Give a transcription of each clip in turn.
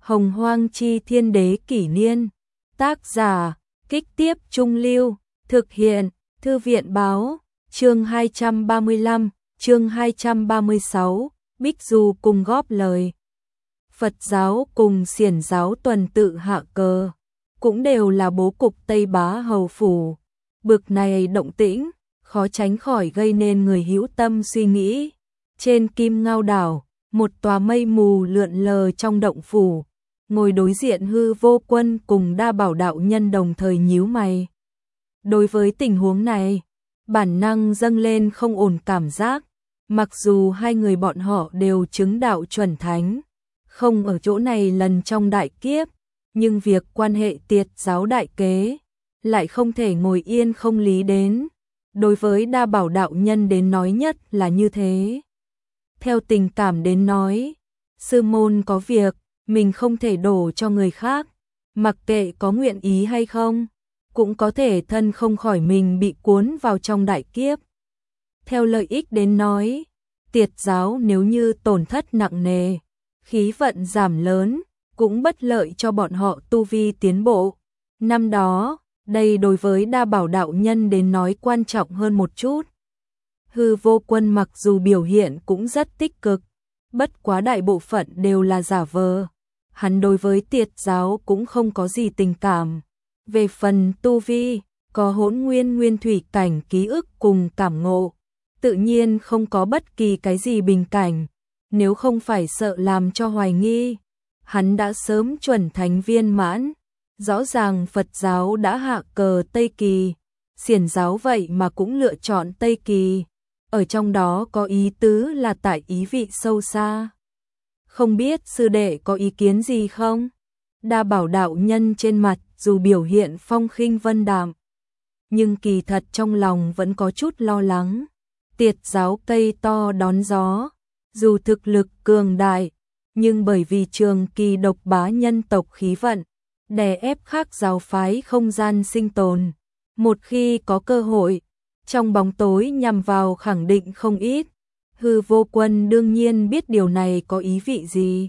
Hồng Hoang Chi Thiên Đế Kỷ Niên. Tác giả, Kích Tiếp Trung Lưu. Thực hiện, Thư viện Báo. Chương 235, chương 236, Bích Du cùng góp lời. Phật giáo cùng Xiển giáo tuần tự hạ cờ, cũng đều là bố cục Tây Bá Hầu Phủ. Bực này động tĩnh, khó tránh khỏi gây nên người hữu tâm suy nghĩ. Trên Kim Ngao đảo, một tòa mây mù lượn lờ trong động phủ, ngồi đối diện Hư Vô Quân cùng Đa Bảo đạo nhân đồng thời nhíu mày. Đối với tình huống này, bản năng dâng lên không ổn cảm giác, mặc dù hai người bọn họ đều chứng đạo chuẩn thánh, không ở chỗ này lần trong đại kiếp, nhưng việc quan hệ tiệt giáo đại kế lại không thể ngồi yên không lý đến. Đối với Đa Bảo đạo nhân đến nói nhất là như thế. Theo tình cảm đến nói, sư môn có việc, mình không thể đổ cho người khác, mặc kệ có nguyện ý hay không, cũng có thể thân không khỏi mình bị cuốn vào trong đại kiếp. Theo lợi ích đến nói, tiệt giáo nếu như tổn thất nặng nề, khí vận giảm lớn, cũng bất lợi cho bọn họ tu vi tiến bộ. Năm đó, đây đối với Đa Bảo đạo nhân đến nói quan trọng hơn một chút. Hư Vô Quân mặc dù biểu hiện cũng rất tích cực, bất quá đại bộ phận đều là giả vờ. Hắn đối với tiệt giáo cũng không có gì tình cảm. Về phần tu vi, có Hỗn Nguyên Nguyên Thủy cảnh ký ức cùng cảm ngộ, tự nhiên không có bất kỳ cái gì bình cảnh. Nếu không phải sợ làm cho hoài nghi, hắn đã sớm chuẩn thánh viên mãn. Rõ ràng Phật giáo đã hạ cờ Tây Kỳ, Xiển giáo vậy mà cũng lựa chọn Tây Kỳ. Ở trong đó có ý tứ là tại ý vị sâu xa. Không biết sư đệ có ý kiến gì không? Đa Bảo đạo nhân trên mặt dù biểu hiện phong khinh vân đạm, nhưng kỳ thật trong lòng vẫn có chút lo lắng. Tiệt giáo cây to đón gió, dù thực lực cường đại, nhưng bởi vì trường kỳ độc bá nhân tộc khí vận, đè ép khác giáo phái không gian sinh tồn. Một khi có cơ hội, trong bóng tối nhằm vào khẳng định không ít. Hư Vô Quân đương nhiên biết điều này có ý vị gì,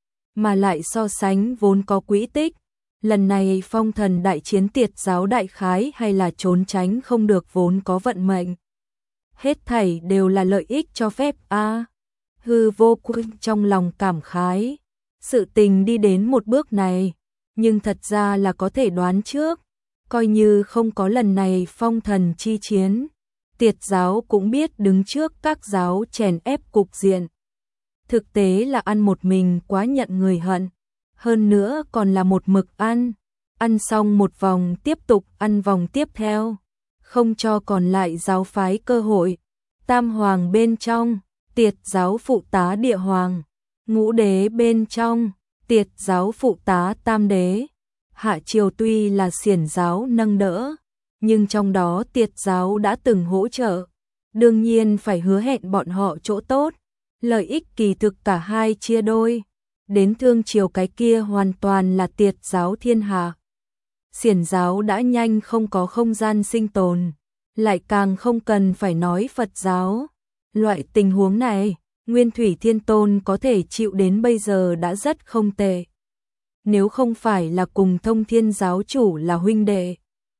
mà lại so sánh vốn có quỹ tích. Lần này phong thần đại chiến tiệt giáo đại khái hay là trốn tránh không được vốn có vận mệnh. Hết thảy đều là lợi ích cho phép a. Hư Vô Quân trong lòng cảm khái, sự tình đi đến một bước này, nhưng thật ra là có thể đoán trước, coi như không có lần này phong thần chi chiến, tiệt giáo cũng biết đứng trước các giáo chèn ép cục diện. Thực tế là ăn một mình quá nhận người hận, hơn nữa còn là một mực ăn xong một vòng tiếp tục ăn vòng tiếp theo, không cho còn lại giáo phái cơ hội. Tam hoàng bên trong, tiệt giáo phụ tá địa hoàng, ngũ đế bên trong, tiệt giáo phụ tá tam đế. Hạ triều tuy là Xiển giáo nâng đỡ, nhưng trong đó tiệt giáo đã từng hỗ trợ, đương nhiên phải hứa hẹn bọn họ chỗ tốt, lợi ích kỳ thực cả hai chia đôi. Đến thương triều cái kia hoàn toàn là tiệt giáo thiên hạ. Xiển giáo đã nhanh không có không gian sinh tồn, lại càng không cần phải nói Phật giáo. Loại tình huống này, Nguyên Thủy Thiên Tôn có thể chịu đến bây giờ đã rất không tệ. Nếu không phải là cùng Thông Thiên giáo chủ là huynh đệ,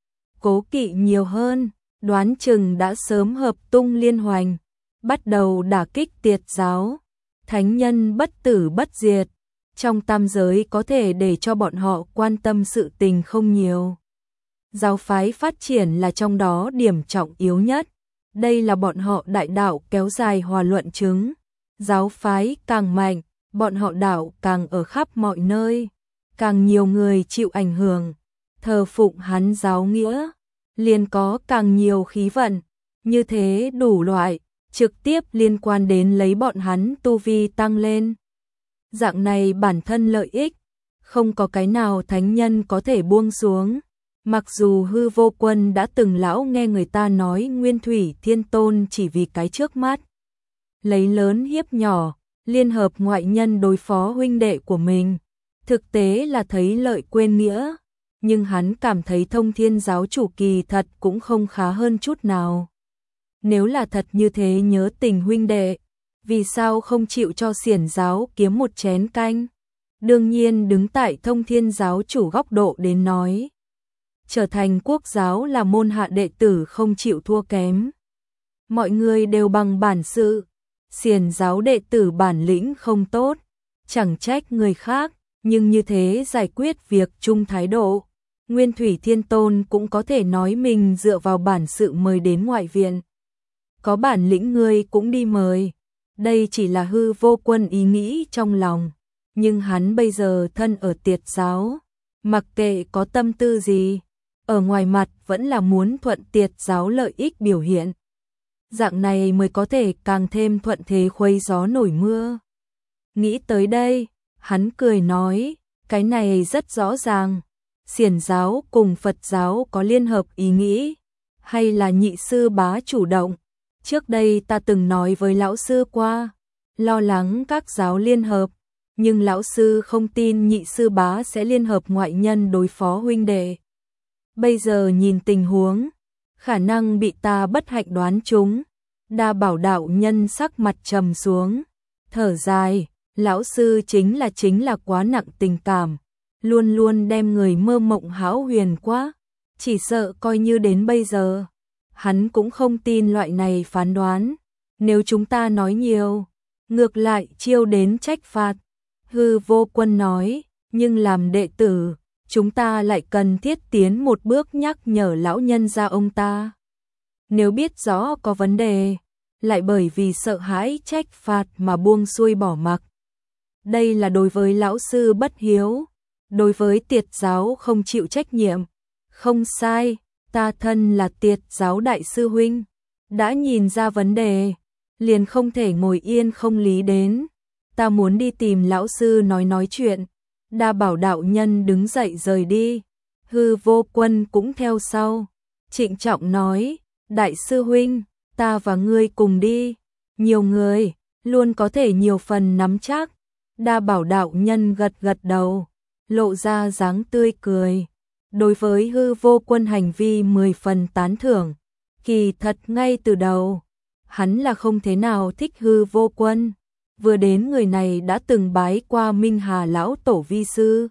cố kỵ nhiều hơn, đoán chừng đã sớm hợp tung liên hoành, bắt đầu đả kích tiệt giáo. Thánh nhân bất tử bất diệt, trong tam giới có thể để cho bọn họ quan tâm sự tình không nhiều. Giáo phái phát triển là trong đó điểm trọng yếu nhất, đây là bọn họ đại đạo kéo dài hòa luận chứng. Giáo phái càng mạnh, bọn họ đạo càng ở khắp mọi nơi, càng nhiều người chịu ảnh hưởng, thờ phụng hắn giáo nghĩa, liền có càng nhiều khí vận, như thế đủ loại, trực tiếp liên quan đến lấy bọn hắn tu vi tăng lên. Dạng này bản thân lợi ích, không có cái nào thánh nhân có thể buông xuống. Mặc dù Hư Vô Quân đã từng lão nghe người ta nói Nguyên Thủy Thiên Tôn chỉ vì cái trước mắt, lấy lớn hiếp nhỏ, liên hợp ngoại nhân đối phó huynh đệ của mình, thực tế là thấy lợi quên nghĩa, nhưng hắn cảm thấy Thông Thiên giáo chủ kỳ thật cũng không khá hơn chút nào. Nếu là thật như thế nhớ tình huynh đệ, vì sao không chịu cho Xiển giáo kiếm một chén canh? đương nhiên đứng tại Thông Thiên giáo chủ góc độ đến nói. Trở thành quốc giáo là môn hạ đệ tử không chịu thua kém. Mọi người đều bằng bản sự, Xiển giáo đệ tử bản lĩnh không tốt, chẳng trách người khác, nhưng như thế giải quyết việc chung thái độ. Nguyên Thủy Thiên Tôn cũng có thể nói mình dựa vào bản sự mời đến ngoại viện. Có bản lĩnh ngươi cũng đi mời. Đây chỉ là Hư Vô Quân ý nghĩ trong lòng, nhưng hắn bây giờ thân ở Tiệt giáo, mặc kệ có tâm tư gì, ở ngoài mặt vẫn là muốn thuận Tiệt giáo lợi ích biểu hiện. Dạng này mới có thể càng thêm thuận thế khuấy gió nổi mưa. Nghĩ tới đây, hắn cười nói, cái này rất rõ ràng, Xiển giáo cùng Phật giáo có liên hợp ý nghĩ, hay là nhị sư bá chủ động. Trước đây ta từng nói với lão sư qua, lo lắng các giáo liên hợp, nhưng lão sư không tin nhị sư bá sẽ liên hợp ngoại nhân đối phó huynh đệ. Bây giờ nhìn tình huống, khả năng bị ta bất hạnh đoán trúng. Đa Bảo đạo nhân sắc mặt trầm xuống, thở dài, lão sư chính là quá nặng tình cảm, luôn luôn đem người mơ mộng hão huyền quá, chỉ sợ coi như đến bây giờ, hắn cũng không tin loại này phán đoán, nếu chúng ta nói nhiều, ngược lại chiêu đến trách phạt. Hư Vô Quân nói, nhưng làm đệ tử, chúng ta lại cần thiết tiến một bước nhắc nhở lão nhân gia ông ta. Nếu biết rõ có vấn đề, lại bởi vì sợ hãi trách phạt mà buông xuôi bỏ mặc. Đây là đối với lão sư bất hiếu, đối với Tiệt giáo không chịu trách nhiệm. Không sai, ta thân là Tiệt giáo đại sư huynh, đã nhìn ra vấn đề, liền không thể ngồi yên không lý đến. Ta muốn đi tìm lão sư nói chuyện. Đa Bảo đạo nhân đứng dậy rời đi, Hư Vô Quân cũng theo sau, trịnh trọng nói, đại sư huynh, ta và ngươi cùng đi, nhiều người, luôn có thể nhiều phần nắm chắc. Đa Bảo đạo nhân gật gật đầu, lộ ra dáng tươi cười. Đối với Hư Vô Quân hành vi 10 phần tán thưởng, kỳ thật ngay từ đầu, hắn là không thế nào thích Hư Vô Quân. Vừa đến người này đã từng bái qua Minh Hà lão tổ vi sư,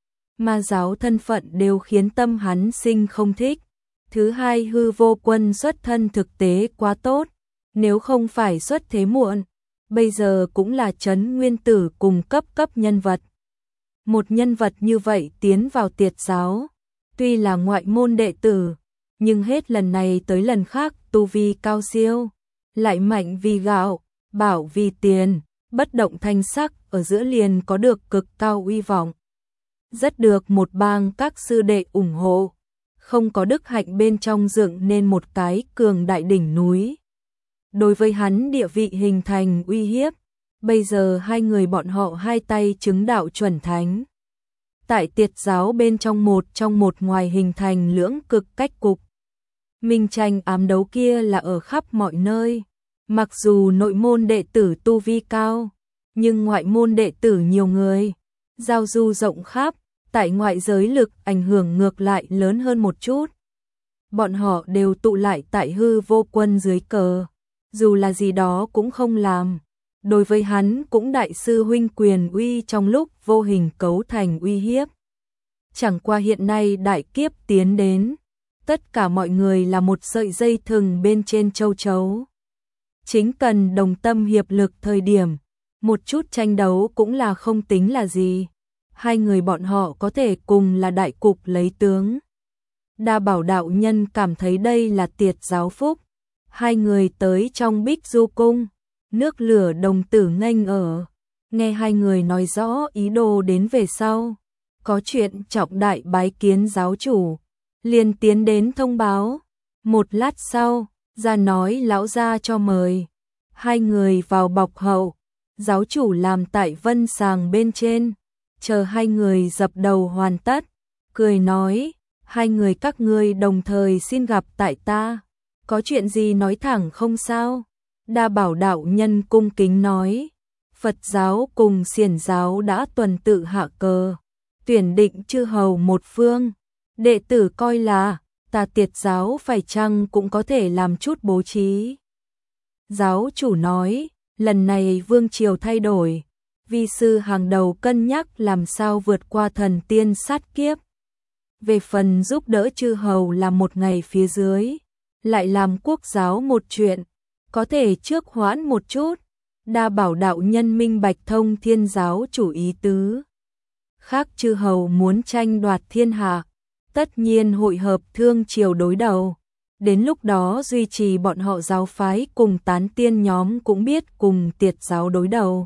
ma giáo thân phận đều khiến tâm hắn sinh không thích. Thứ hai, Hư Vô Quân xuất thân thực tế quá tốt, nếu không phải xuất thế muộn, bây giờ cũng là Trấn Nguyên Tử cùng cấp nhân vật. Một nhân vật như vậy tiến vào Tiệt giáo, tuy là ngoại môn đệ tử, nhưng hết lần này tới lần khác tu vi cao siêu, lại mạnh vì gạo, bảo vì tiền, bất động thanh sắc ở giữa liền có được cực cao uy vọng. Rất được một bang các sư đệ ủng hộ, không có đức hạnh bên trong dựng nên một cái cường đại đỉnh núi. Đối với hắn địa vị hình thành uy hiếp, bây giờ hai người bọn họ hai tay chứng đạo chuẩn thánh. Tại Tiệt giáo bên trong một ngoài hình thành lưỡng cực cách cục. Minh tranh ám đấu kia là ở khắp mọi nơi. Mặc dù nội môn đệ tử tu vi cao, nhưng ngoại môn đệ tử nhiều người, giao du rộng khắp, tại ngoại giới lực ảnh hưởng ngược lại lớn hơn một chút. Bọn họ đều tụ lại tại Hư Vô Quân dưới cờ, dù là gì đó cũng không làm. Đối với hắn cũng đại sư huynh quyền uy trong lúc vô hình cấu thành uy hiếp. Chẳng qua hiện nay đại kiếp tiến đến, tất cả mọi người là một sợi dây thừng bên trên châu chấu. Chính cần đồng tâm hiệp lực thời điểm, một chút tranh đấu cũng là không tính là gì. Hai người bọn họ có thể cùng là đại cục lấy tướng. Đa Bảo đạo nhân cảm thấy đây là Tiệt giáo phúc. Hai người tới trong Bích Du cung, nước lửa đồng tử nghênh ở. Nghe hai người nói rõ ý đồ đến về sau, có chuyện trọng đại bái kiến giáo chủ, liền tiến đến thông báo. Một lát sau, ra nói lão gia cho mời. Hai người vào bọc hậu, giáo chủ làm tại vân sàng bên trên, chờ hai người dập đầu hoàn tất, cười nói, hai người các ngươi đồng thời xin gặp tại ta, có chuyện gì nói thẳng không sao. Đa Bảo đạo nhân cung kính nói, Phật giáo cùng Xiển giáo đã tuần tự hạ cờ, tuyển định chư hầu một phương, đệ tử coi là ta Tiệt giáo phải chăng cũng có thể làm chút bố trí. Giáo chủ nói, lần này vương triều thay đổi, vi sư hàng đầu cân nhắc làm sao vượt qua thần tiên sát kiếp. Về phần giúp đỡ chư hầu làm một ngày phía dưới, lại làm quốc giáo một chuyện, có thể trước hoãn một chút, đa bảo đạo nhân minh bạch Thông Thiên giáo chủ ý tứ. Khác chư hầu muốn tranh đoạt thiên hạ, tất nhiên hội hợp thương triều đối đầu. Đến lúc đó duy trì bọn họ giáo phái cùng tán tiên nhóm cũng biết cùng tiệt giáo đối đầu.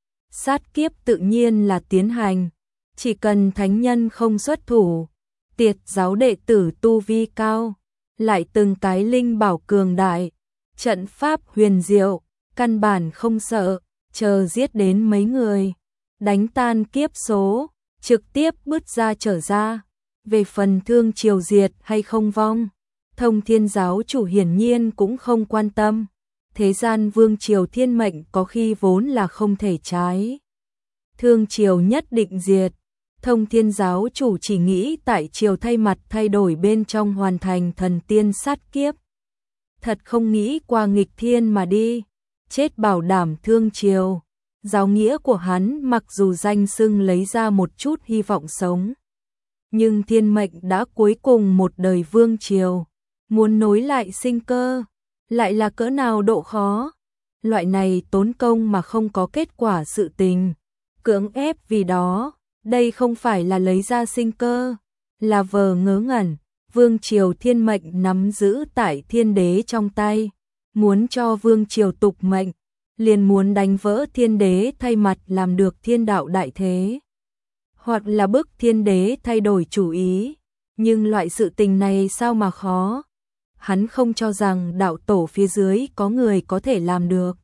Sát kiếp tự nhiên là tiến hành, chỉ cần thánh nhân không xuất thủ, tiệt giáo đệ tử tu vi cao, lại từng cái linh bảo cường đại, trận pháp huyền diệu, căn bản không sợ, chờ giết đến mấy người, đánh tan kiếp số, trực tiếp bứt ra trở ra. Về phần thương triều diệt hay không vong, Thông Thiên giáo chủ hiển nhiên cũng không quan tâm. Thế gian vương triều thiên mệnh có khi vốn là không thể trái. Thương triều nhất định diệt. Thông Thiên giáo chủ chỉ nghĩ tại triều thay mặt thay đổi bên trong hoàn thành thần tiên sát kiếp. Thật không nghĩ qua nghịch thiên mà đi. Chết bảo đảm thương triều. Giáo nghĩa của hắn mặc dù danh xưng lấy ra một chút hy vọng sống, nhưng thiên mệnh đã cuối cùng một đời vương triều. Muốn nối lại sinh cơ, lại là cỡ nào độ khó. Loại này tốn công mà không có kết quả sự tình, cưỡng ép vì đó, đây không phải là lấy ra sinh cơ, là vờ ngớ ngẩn. Vương triều thiên mệnh nắm giữ tại thiên đế trong tay, muốn cho vương triều tục mệnh, liền muốn đánh vỡ thiên đế thay mặt làm được thiên đạo đại thế, hoặc là bức thiên đế thay đổi chủ ý. Nhưng loại sự tình này sao mà khó? Hắn không cho rằng đạo tổ phía dưới có người có thể làm được.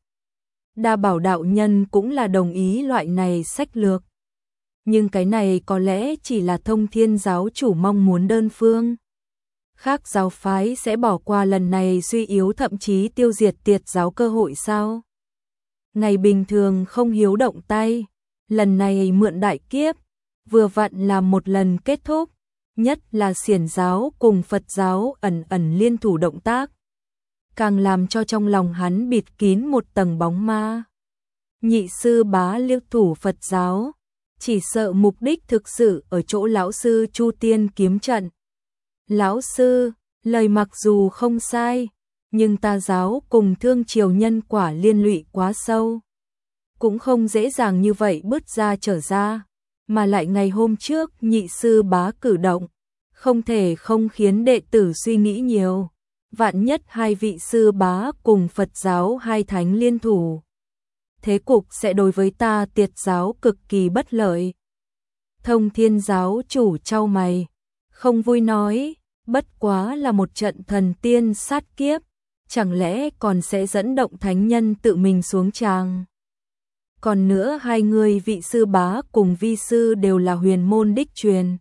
Đa bảo đạo nhân cũng là đồng ý loại này sách lược. Nhưng cái này có lẽ chỉ là Thông Thiên giáo chủ mong muốn đơn phương. Khác giáo phái sẽ bỏ qua lần này suy yếu thậm chí tiêu diệt tiệt giáo cơ hội sao? Ngày bình thường không hiếu động tay, lần này mượn đại kiếp, vừa vặn làm một lần kết thúc. Nhất là Xiển giáo cùng Phật giáo ẩn ẩn liên thủ động tác, càng làm cho trong lòng hắn bịt kín một tầng bóng ma. Nhị sư bá liên thủ Phật giáo, chỉ sợ mục đích thực sự ở chỗ lão sư Chu Tiên kiếm trận. Lão sư, lời mặc dù không sai, nhưng ta giáo cùng thương triều nhân quả liên lụy quá sâu, cũng không dễ dàng như vậy bứt ra trở ra. Mà lại ngày hôm trước nhị sư bá cử động, không thể không khiến đệ tử suy nghĩ nhiều. Vạn nhất hai vị sư bá cùng Phật giáo hai thánh liên thủ, thế cục sẽ đối với ta tiệt giáo cực kỳ bất lợi. Thông Thiên giáo chủ chau mày, không vui nói, bất quá là một trận thần tiên sát kiếp, chẳng lẽ còn sẽ dẫn động thánh nhân tự mình xuống tràng? Còn nữa hai người vị sư bá cùng vi sư đều là huyền môn đích truyền,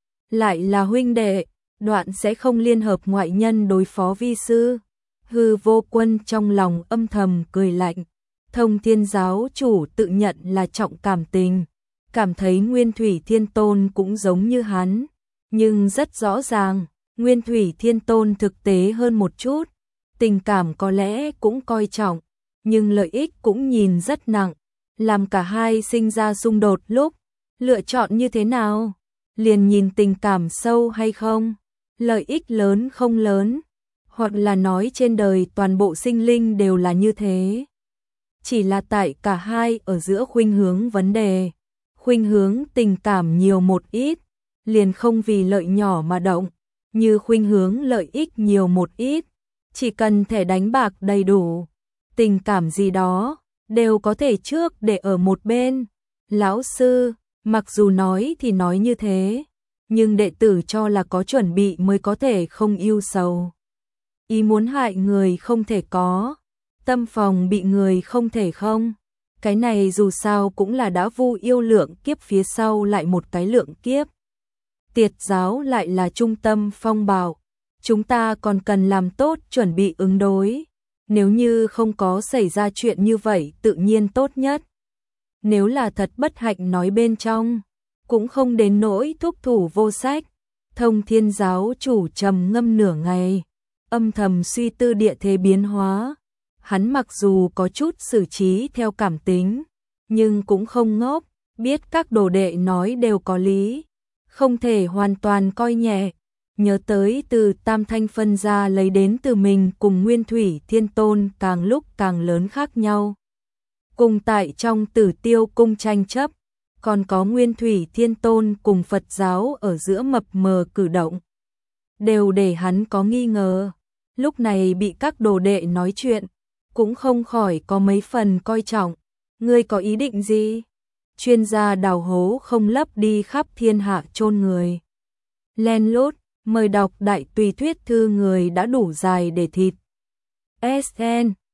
lại là huynh đệ, đoạn sẽ không liên hợp ngoại nhân đối phó vi sư. Hư Vô Quân trong lòng âm thầm cười lạnh. Thông Thiên giáo chủ tự nhận là trọng cảm tình, cảm thấy Nguyên Thủy Thiên Tôn cũng giống như hắn, nhưng rất rõ ràng, Nguyên Thủy Thiên Tôn thực tế hơn một chút, tình cảm có lẽ cũng coi trọng, nhưng lợi ích cũng nhìn rất nặng. Làm cả hai sinh ra xung đột lúc, lựa chọn như thế nào? Liền nhìn tình cảm sâu hay không, lợi ích lớn không lớn, hoặc là nói trên đời toàn bộ sinh linh đều là như thế. Chỉ là tại cả hai ở giữa khuynh hướng vấn đề, khuynh hướng tình cảm nhiều một ít, liền không vì lợi nhỏ mà động, như khuynh hướng lợi ích nhiều một ít, chỉ cần thẻ đánh bạc đầy đủ, tình cảm gì đó đều có thể trước để ở một bên. Lão sư, mặc dù nói thì nói như thế, nhưng đệ tử cho là có chuẩn bị mới có thể không yêu sầu. Ý muốn hại người không thể có, tâm phòng bị người không thể không. Cái này dù sao cũng là đã vu yêu lượng kiếp phía sau lại một cái lượng kiếp. Tiệt giáo lại là trung tâm phong bạo, chúng ta còn cần làm tốt chuẩn bị ứng đối. Nếu như không có xảy ra chuyện như vậy tự nhiên tốt nhất. Nếu là thật bất hạnh nói bên trong, cũng không đến nỗi thúc thủ vô sách. Thông Thiên giáo chủ trầm ngâm nửa ngày, âm thầm suy tư địa thế biến hóa. Hắn mặc dù có chút xử trí theo cảm tính, nhưng cũng không ngốc, biết các đồ đệ nói đều có lý, không thể hoàn toàn coi nhẹ. Nhớ tới từ Tam Thanh phân ra lấy đến từ mình cùng Nguyên Thủy Thiên Tôn càng lúc càng lớn khác nhau. Cùng tại trong Tử Tiêu cung tranh chấp, còn có Nguyên Thủy Thiên Tôn cùng Phật giáo ở giữa mập mờ cử động, đều để hắn có nghi ngờ. Lúc này bị các đồ đệ nói chuyện, cũng không khỏi có mấy phần coi trọng. Ngươi có ý định gì? Chuyên gia đào hố không lấp đi khắp thiên hạ chôn người. Len lút, mời đọc đại tùy thuyết thư người đã đủ dài để thịt. SN